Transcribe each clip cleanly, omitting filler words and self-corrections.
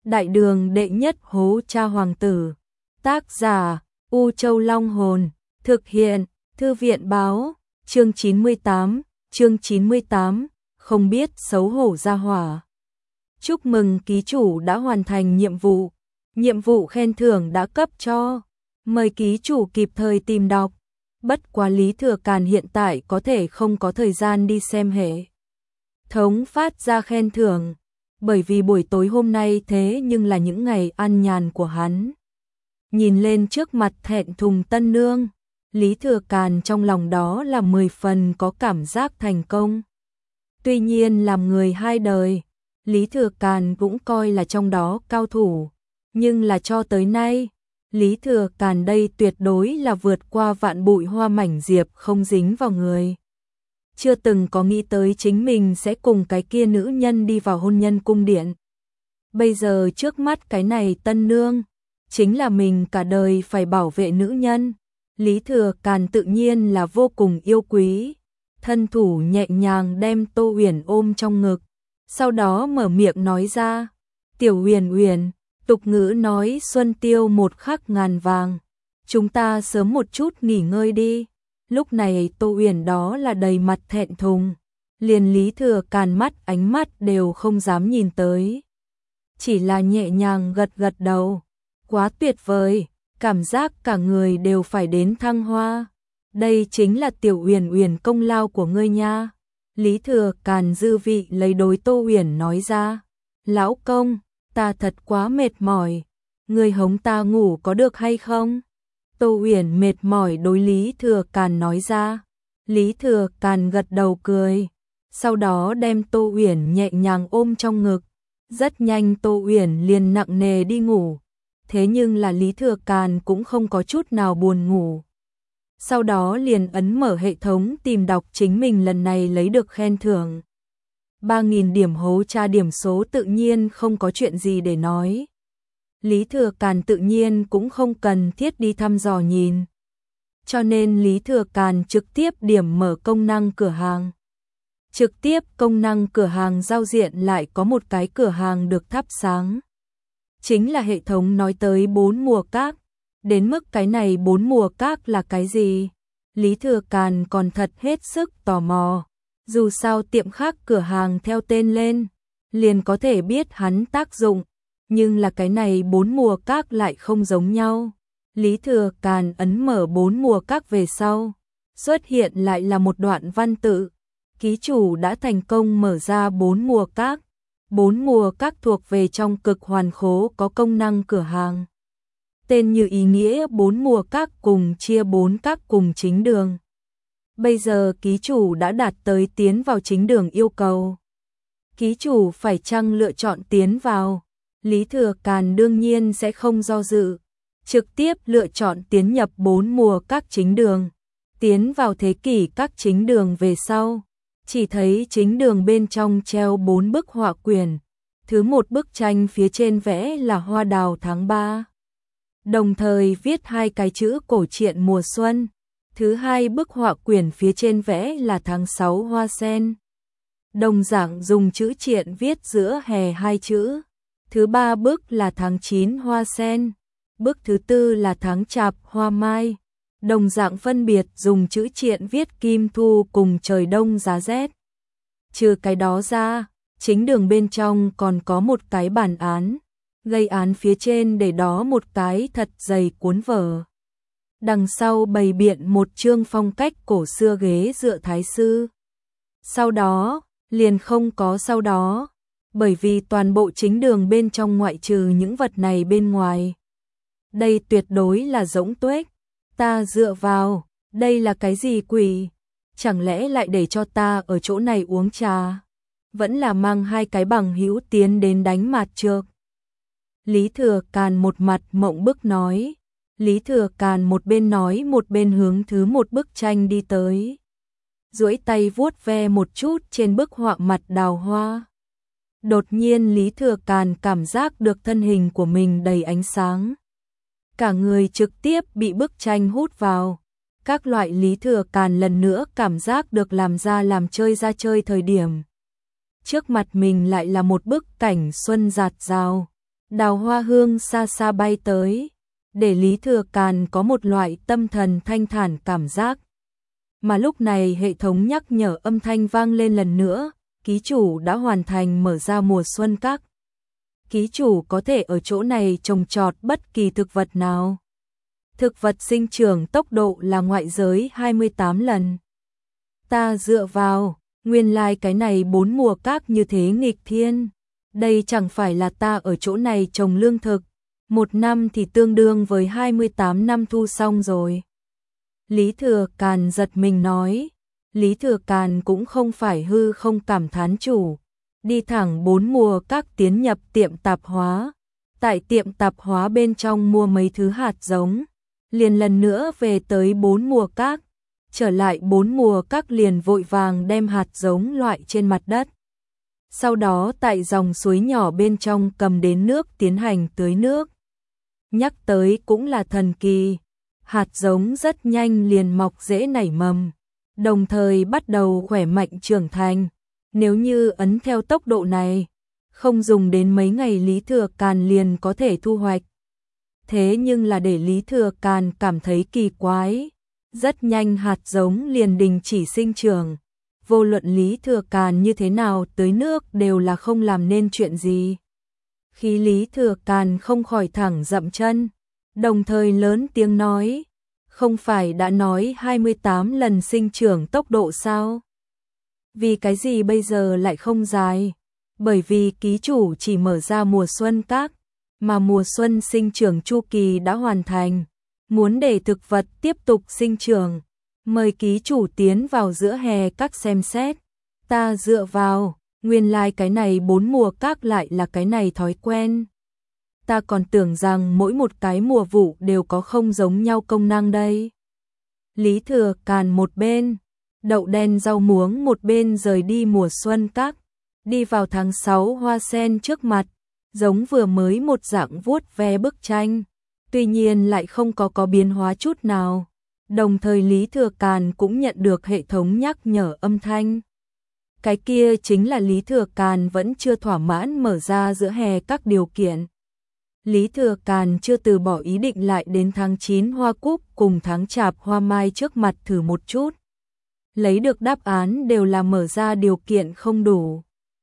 Đại đường đệ nhất hố cha hoàng tử. Tác giả U Châu Long Hồn. Thực hiện Thư viện Báo. Chương 98. Không biết xấu hổ gia hỏa. Chúc mừng ký chủ đã hoàn thành nhiệm vụ. Nhiệm vụ khen thưởng đã cấp cho. Mời ký chủ kịp thời tìm đọc. Bất quá Lý Thừa Càn hiện tại có thể không có thời gian đi xem hệ thống phát ra khen thưởng, bởi vì buổi tối hôm nay thế nhưng là những ngày ăn nhàn của hắn. Nhìn lên trước mặt thẹn thùng tân nương, Lý Thừa Càn trong lòng đó là 10 phần có cảm giác thành công. Tuy nhiên làm người hai đời, Lý Thừa Càn cũng coi là trong đó cao thủ, nhưng là cho tới nay, Lý Thừa Càn đây tuyệt đối là vượt qua vạn bụi hoa mảnh diệp không dính vào người. Chưa từng có nghĩ tới chính mình sẽ cùng cái kia nữ nhân đi vào hôn nhân cung điện. Bây giờ trước mắt cái này tân nương, chính là mình cả đời phải bảo vệ nữ nhân. Lý Thừa Càn tự nhiên là vô cùng yêu quý. Thân thủ nhẹ nhàng đem Tô Uyển ôm trong ngực, sau đó mở miệng nói ra, "Tiểu Uyển Uyển, tục ngữ nói xuân tiêu một khắc ngàn vàng, chúng ta sớm một chút nghỉ ngơi đi." Lúc này Tô Uyển đó là đầy mặt thẹn thùng, liền Lý Thừa Càn ánh mắt đều không dám nhìn tới. Chỉ là nhẹ nhàng gật gật đầu, quá tuyệt vời, cảm giác cả người đều phải đến thăng hoa. Đây chính là Tiểu Uyển Uyển công lao của ngươi nha. Lý Thừa Càn dư vị lấy đối Tô Uyển nói ra, "Lão công, ta thật quá mệt mỏi, ngươi hống ta ngủ có được hay không?" Tô Uyển mệt mỏi đối Lý Thừa Càn nói ra. Lý Thừa Càn gật đầu cười, sau đó đem Tô Uyển nhẹ nhàng ôm trong ngực. Rất nhanh Tô Uyển liền nặng nề đi ngủ, thế nhưng là Lý Thừa Càn cũng không có chút nào buồn ngủ. Sau đó liền ấn mở hệ thống tìm đọc chính mình lần này lấy được khen thưởng. 3.000 điểm hố tra điểm số tự nhiên không có chuyện gì để nói. Lý Thừa Càn tự nhiên cũng không cần thiết đi thăm dò nhìn. Cho nên Lý Thừa Càn trực tiếp điểm mở công năng cửa hàng. Trực tiếp công năng cửa hàng giao diện lại có một cái cửa hàng được thắp sáng. Chính là hệ thống nói tới 4 mùa các. Đến mức cái này 4 mùa các là cái gì? Lý Thừa Càn còn thật hết sức tò mò. Dù sao tiệm khác cửa hàng theo tên lên, liền có thể biết hắn tác dụng. Nhưng là cái này 4 mùa các lại không giống nhau. Lý Thừa Càn ấn mở 4 mùa các về sau, xuất hiện lại là một đoạn văn tự. Ký chủ đã thành công mở ra 4 mùa các. 4 mùa các thuộc về trong cực hoàn khố có công năng cửa hàng. Tên như ý nghĩa 4 mùa các cùng chia 4 các cùng chính đường. Bây giờ ký chủ đã đạt tới tiến vào chính đường yêu cầu. Ký chủ phải chăng lựa chọn tiến vào? Lý Thừa Càn đương nhiên sẽ không do dự, trực tiếp lựa chọn tiến nhập 4 mùa các chính đường. Tiến vào thế kỷ các chính đường về sau, chỉ thấy chính đường bên trong treo 4 bức họa quyển. Thứ một bức tranh phía trên vẽ là hoa đào tháng 3. Đồng thời viết 2 cái chữ cổ truyện mùa xuân. Thứ hai bức họa quyển phía trên vẽ là tháng 6 hoa sen. Đồng dạng dùng chữ truyện viết giữa hè 2 chữ. Thứ ba bức là tháng 9 hoa sen. Bức thứ tư là tháng chạp hoa mai. Đồng dạng phân biệt dùng chữ truyện viết kim thu cùng trời đông giá rét. Trừ cái đó ra, chính đường bên trong còn có một cái bản án. Gây án phía trên để đó một cái thật dày cuốn vở. Đằng sau bày biện một chương phong cách cổ xưa ghế dựa thái sư. Sau đó, liền không có sau đó, bởi vì toàn bộ chính đường bên trong ngoại trừ những vật này bên ngoài. Đây tuyệt đối là rỗng tuếch, ta dựa vào, đây là cái gì quỷ? Chẳng lẽ lại để cho ta ở chỗ này uống trà? Vẫn là mang 2 cái bằng hữu tiến đến đánh mạt trược. Lý Thừa Càn một mặt mộng bức nói. Lý Thừa Càn một bên nói một bên hướng thứ một bức tranh đi tới. Duỗi tay vuốt ve một chút trên bức họa mặt đào hoa. Đột nhiên Lý Thừa Càn cảm giác được thân hình của mình đầy ánh sáng. Cả người trực tiếp bị bức tranh hút vào. Các loại Lý Thừa Càn lần nữa cảm giác được làm chơi thời điểm. Trước mặt mình lại là một bức cảnh xuân rạt rào. Đào hoa hương xa xa bay tới, để Lý Thừa Càn có một loại tâm thần thanh thản cảm giác. Mà lúc này hệ thống nhắc nhở âm thanh vang lên lần nữa, ký chủ đã hoàn thành mở ra mùa xuân các. Ký chủ có thể ở chỗ này trồng trọt bất kỳ thực vật nào. Thực vật sinh trưởng tốc độ là ngoại giới 28 lần. Ta dựa vào, nguyên lai cái này 4 mùa các như thế nghịch thiên. Đây chẳng phải là ta ở chỗ này trồng lương thực, 1 năm thì tương đương với 28 năm thu xong rồi. Lý Thừa Càn giật mình nói, Lý Thừa Càn cũng không phải hư không cảm thán chủ, đi thẳng 4 mùa các tiến nhập tiệm tạp hóa, tại tiệm tạp hóa bên trong mua mấy thứ hạt giống, liền lần nữa về tới 4 mùa các, trở lại 4 mùa các liền vội vàng đem hạt giống loại trên mặt đất. Sau đó tại dòng suối nhỏ bên trong cầm đến nước tiến hành tưới nước. Nhắc tới cũng là thần kỳ, hạt giống rất nhanh liền mọc rễ nảy mầm, đồng thời bắt đầu khỏe mạnh trưởng thành. Nếu như ấn theo tốc độ này, không dùng đến mấy ngày Lý Thừa Càn liền có thể thu hoạch. Thế nhưng là để Lý Thừa Càn cảm thấy kỳ quái, rất nhanh hạt giống liền đình chỉ sinh trưởng. Vô luận Lý Thừa Càn như thế nào tưới nước đều là không làm nên chuyện gì. Khi Lý Thừa Càn không khỏi thẳng dậm chân, đồng thời lớn tiếng nói, không phải đã nói 28 lần sinh trưởng tốc độ sao? Vì cái gì bây giờ lại không dài? Bởi vì ký chủ chỉ mở ra mùa xuân các, mà mùa xuân sinh trưởng chu kỳ đã hoàn thành. Muốn để thực vật tiếp tục sinh trưởng, mời ký chủ tiến vào giữa hè các xem xét. Ta dựa vào, nguyên lai cái này 4 mùa các lại là cái này thói quen. Ta còn tưởng rằng mỗi một cái mùa vụ đều có không giống nhau công năng đây. Lý Thừa Càn một bên, đậu đen rau muống một bên rời đi mùa xuân các, đi vào tháng 6 hoa sen trước mặt, giống vừa mới một dạng vuốt ve bức tranh, tuy nhiên lại không có biến hóa chút nào. Đồng thời Lý Thừa Càn cũng nhận được hệ thống nhắc nhở âm thanh. Cái kia chính là Lý Thừa Càn vẫn chưa thỏa mãn mở ra giữa hè các điều kiện. Lý Thừa Càn chưa từ bỏ ý định lại đến tháng 9 hoa cúc cùng tháng chạp hoa mai trước mặt thử một chút. Lấy được đáp án đều là mở ra điều kiện không đủ.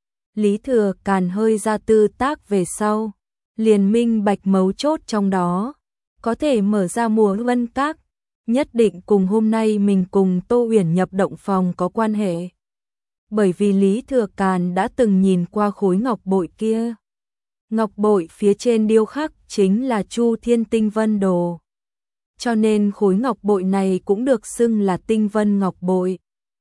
Lý Thừa Càn hơi ra tư tác về sau, liền minh bạch mấu chốt trong đó, có thể mở ra mùa vân các, nhất định cùng hôm nay mình cùng Tô Uyển nhập động phòng có quan hệ. Bởi vì Lý Thừa Càn đã từng nhìn qua khối ngọc bội kia. Ngọc bội phía trên điêu khắc chính là Chu Thiên Tinh Vân Đồ. Cho nên khối ngọc bội này cũng được xưng là Tinh Vân Ngọc Bội.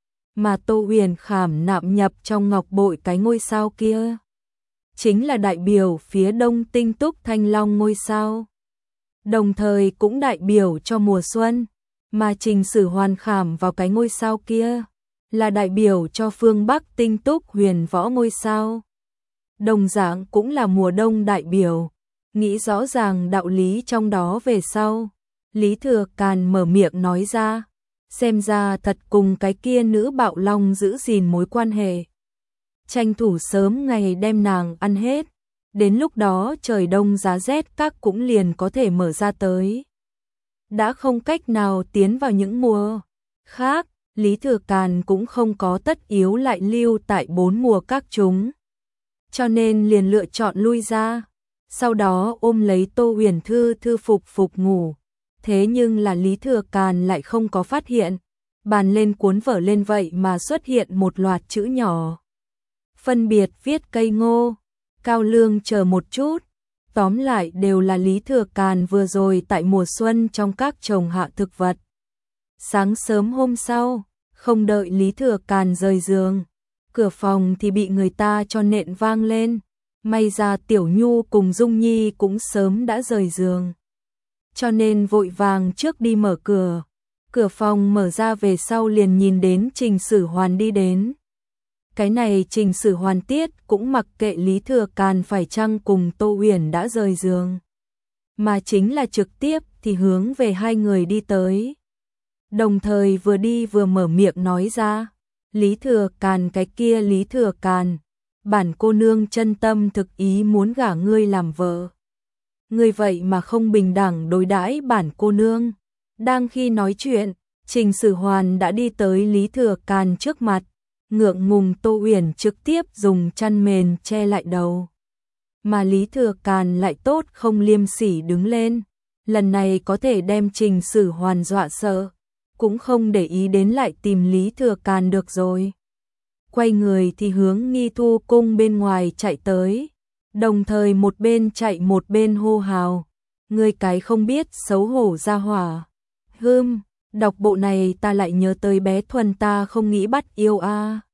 Mà Tô Uyển khảm nạm nhập trong ngọc bội cái ngôi sao kia, chính là đại biểu phía đông tinh túc thanh long ngôi sao. Đồng thời cũng đại biểu cho mùa xuân, mà Trình Sử Hoàn khảm vào cái ngôi sao kia, là đại biểu cho phương bắc tinh túc huyền võ ngôi sao. Đồng dạng cũng là mùa đông đại biểu. Nghĩ rõ ràng đạo lý trong đó về sau, Lý Thừa Càn mở miệng nói ra, xem ra thật cùng cái kia nữ bạo long giữ gìn mối quan hệ. Tranh thủ sớm ngày đem nàng ăn hết, đến lúc đó trời đông giá rét các cũng liền có thể mở ra tới. Đã không cách nào tiến vào những mùa khác, Lý Thừa Càn cũng không có tất yếu lại lưu tại 4 mùa các chúng. Cho nên liền lựa chọn lui ra, sau đó ôm lấy Tô Uyển thư phục ngủ. Thế nhưng là Lý Thừa Càn lại không có phát hiện, bàn lên cuốn vở lên vậy mà xuất hiện một loạt chữ nhỏ. Phân biệt viết cây ngô, cao lương chờ một chút, tóm lại đều là Lý Thừa Càn vừa rồi tại mùa xuân trong các trồng hạ thực vật. Sáng sớm hôm sau, không đợi Lý Thừa Càn rời giường, cửa phòng thì bị người ta cho nện vang lên, may ra Tiểu Nhu cùng Dung Nhi cũng sớm đã rời giường. Cho nên vội vàng trước đi mở cửa. Cửa phòng mở ra về sau liền nhìn đến Trình Sử Hoàn đi đến. Cái này Trình Sử Hoàn tiết cũng mặc kệ Lý Thừa Càn phải chăng cùng Tô Uyển đã rời giường, mà chính là trực tiếp thì hướng về hai người đi tới. Đồng thời vừa đi vừa mở miệng nói ra, Lý Thừa Càn cái kia Lý Thừa Càn, bản cô nương chân tâm thực ý muốn gả ngươi làm vợ. Ngươi vậy mà không bình đẳng đối đãi bản cô nương. Đang khi nói chuyện, Trình Sử Hoàn đã đi tới Lý Thừa Càn trước mặt, ngượng ngùng Tô Uyển trực tiếp dùng chăn mền che lại đầu. Mà Lý Thừa Càn lại tốt không liêm sỉ đứng lên, lần này có thể đem Trình Sử Hoàn dọa sợ, cũng không để ý đến lại tìm Lý Thừa Càn được rồi. Quay người thì hướng Nghi Thu cung bên ngoài chạy tới, đồng thời một bên chạy một bên hô hào, ngươi cái không biết xấu hổ ra hỏa. Đọc bộ này ta lại nhớ tới bé Thuần ta không nghĩ bắt yêu a.